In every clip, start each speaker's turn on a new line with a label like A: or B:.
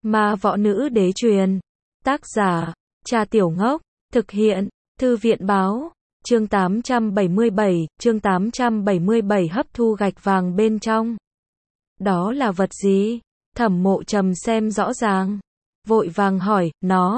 A: Ma võ nữ đế truyền. Tác giả, Cha Tiểu Ngốc. Thực hiện, Thư viện báo. Chương 877, hấp thu gạch vàng bên trong. Đó là vật gì? Thẩm Mộ Trầm xem rõ ràng. Vội vàng hỏi,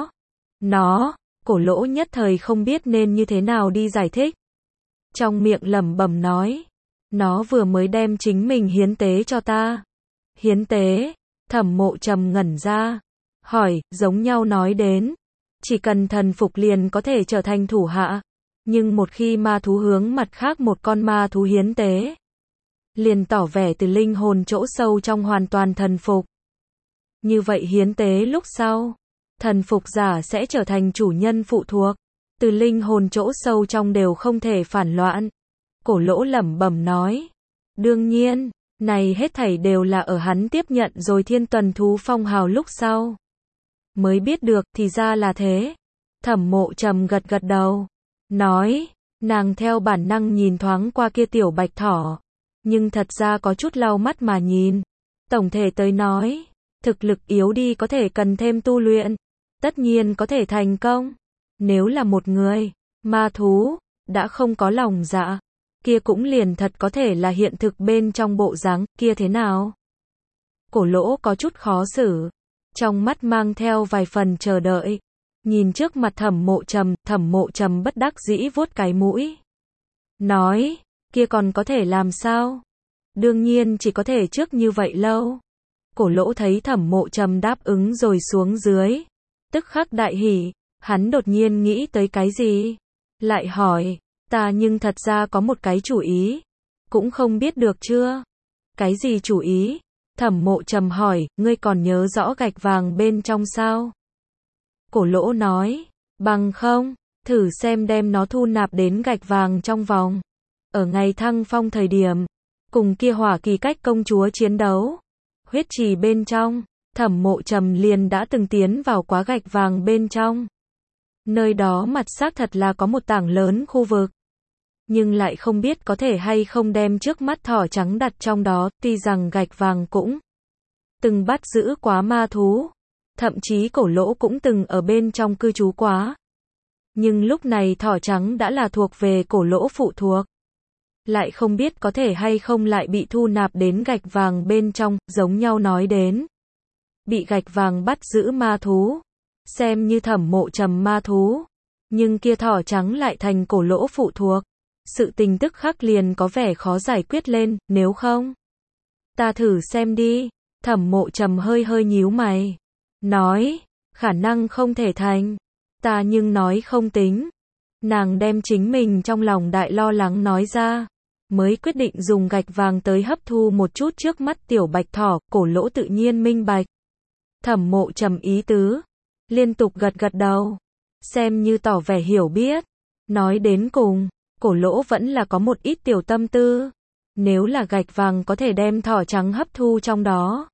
A: nó, Cổ Lỗ nhất thời không biết nên như thế nào đi giải thích. Trong miệng lẩm bẩm nói, nó vừa mới đem chính mình hiến tế cho ta. Hiến tế? Thẩm Mộ Trầm ngẩn ra. Hỏi, giống nhau nói đến, chỉ cần thần phục liền có thể trở thành thủ hạ. Nhưng một khi ma thú hướng mặt khác một con ma thú hiến tế, liền tỏ vẻ từ linh hồn chỗ sâu trong hoàn toàn thần phục. Như vậy hiến tế lúc sau, thần phục giả sẽ trở thành chủ nhân phụ thuộc, từ linh hồn chỗ sâu trong đều không thể phản loạn. Cổ Lỗ lẩm bẩm nói, đương nhiên, này hết thảy đều là ở hắn tiếp nhận rồi thiên tuần thú phong hào lúc sau mới biết được, thì ra là thế. Thẩm Mộ Trầm gật gật đầu, nói, nàng theo bản năng nhìn thoáng qua kia tiểu bạch thỏ, nhưng thật ra có chút lau mắt mà nhìn. Tổng thể tới nói, thực lực yếu đi có thể cần thêm tu luyện, tất nhiên có thể thành công. Nếu là một người, ma thú, đã không có lòng dạ, kia cũng liền thật có thể là hiện thực bên trong bộ dáng kia thế nào? Cổ Lỗ có chút khó xử, trong mắt mang theo vài phần chờ đợi. Nhìn trước mặt Thẩm Mộ Trầm bất đắc dĩ vuốt cái mũi. Nói, kia còn có thể làm sao? Đương nhiên chỉ có thể trước như vậy lâu. Cổ Lỗ thấy Thẩm Mộ Trầm đáp ứng rồi xuống dưới, tức khắc đại hỉ, hắn đột nhiên nghĩ tới cái gì? Lại hỏi, ta nhưng thật ra có một cái chủ ý, cũng không biết được chưa? Cái gì chủ ý? Thẩm Mộ Trầm hỏi, ngươi còn nhớ rõ gạch vàng bên trong sao? Cổ Lỗ nói, bằng không, thử xem đem nó thu nạp đến gạch vàng trong vòng. Ở ngày thăng phong thời điểm, cùng kia Hỏa Kỳ Cách công chúa chiến đấu, huyết trì bên trong, Thẩm Mộ Trầm liền đã từng tiến vào quá gạch vàng bên trong. Nơi đó mặt xác thật là có một tảng lớn khu vực, nhưng lại không biết có thể hay không đem trước mắt thỏ trắng đặt trong đó. Tuy rằng gạch vàng cũng từng bắt giữ quá ma thú, thậm chí Cổ Lỗ cũng từng ở bên trong cư trú quá. Nhưng lúc này thỏ trắng đã là thuộc về Cổ Lỗ phụ thuộc, lại không biết có thể hay không lại bị thu nạp đến gạch vàng bên trong. Giống nhau nói đến, bị gạch vàng bắt giữ ma thú, xem như Thẩm Mộ Trầm ma thú, nhưng kia thỏ trắng lại thành Cổ Lỗ phụ thuộc. Sự tình tức khắc liền có vẻ khó giải quyết lên. Nếu không, ta thử xem đi. Thẩm Mộ Trầm hơi nhíu mày, nói, khả năng không thể thành. Ta nhưng nói không tính. Nàng đem chính mình trong lòng đại lo lắng nói ra, mới quyết định dùng gạch vàng tới hấp thu một chút trước mắt tiểu bạch thỏ. Cổ Lỗ tự nhiên minh bạch Thẩm Mộ Trầm ý tứ, liên tục gật gật đầu, xem như tỏ vẻ hiểu biết. Nói đến cùng, Cổ Lỗ vẫn là có một ít tiểu tâm tư. Nếu là gạch vàng có thể đem thỏ trắng hấp thu trong đó,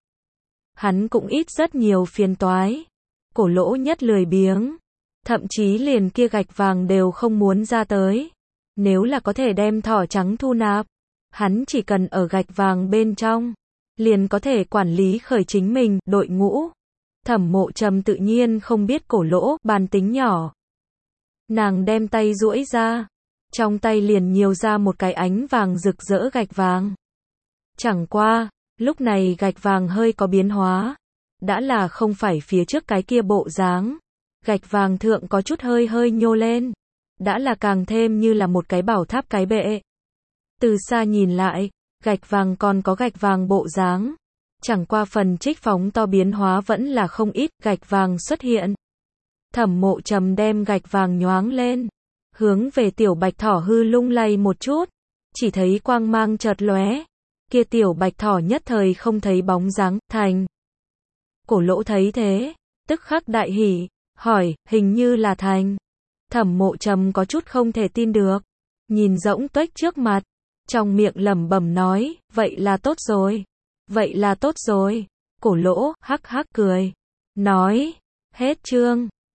A: hắn cũng ít rất nhiều phiền toái. Cổ Lỗ nhất lười biếng, thậm chí liền kia gạch vàng đều không muốn ra tới. Nếu là có thể đem thỏ trắng thu nạp, hắn chỉ cần ở gạch vàng bên trong, liền có thể quản lý khởi chính mình đội ngũ. Thẩm Mộ Trầm tự nhiên không biết Cổ Lỗ bản tính nhỏ. Nàng đem tay duỗi ra, trong tay liền nhiều ra một cái ánh vàng rực rỡ gạch vàng. Chẳng qua, lúc này gạch vàng hơi có biến hóa, đã là không phải phía trước cái kia bộ dáng. Gạch vàng thượng có chút hơi nhô lên, đã là càng thêm như là một cái bảo tháp cái bệ. Từ xa nhìn lại, gạch vàng còn có gạch vàng bộ dáng, chẳng qua phần trích phóng to biến hóa vẫn là không ít. Gạch vàng xuất hiện, Thẩm Mộ Trầm đem gạch vàng nhoáng lên, hướng về tiểu bạch thỏ hư lung lay một chút, chỉ thấy quang mang chợt lóe, kia tiểu bạch thỏ nhất thời không thấy bóng dáng. Thành. Cổ Lỗ thấy thế, tức khắc đại hỉ, hỏi, hình như là thành. Thẩm Mộ Trầm có chút không thể tin được, nhìn rỗng tuếch trước mặt, trong miệng lẩm bẩm nói, vậy là tốt rồi, vậy là tốt rồi. Cổ Lỗ hắc hắc cười, nói, hết chương.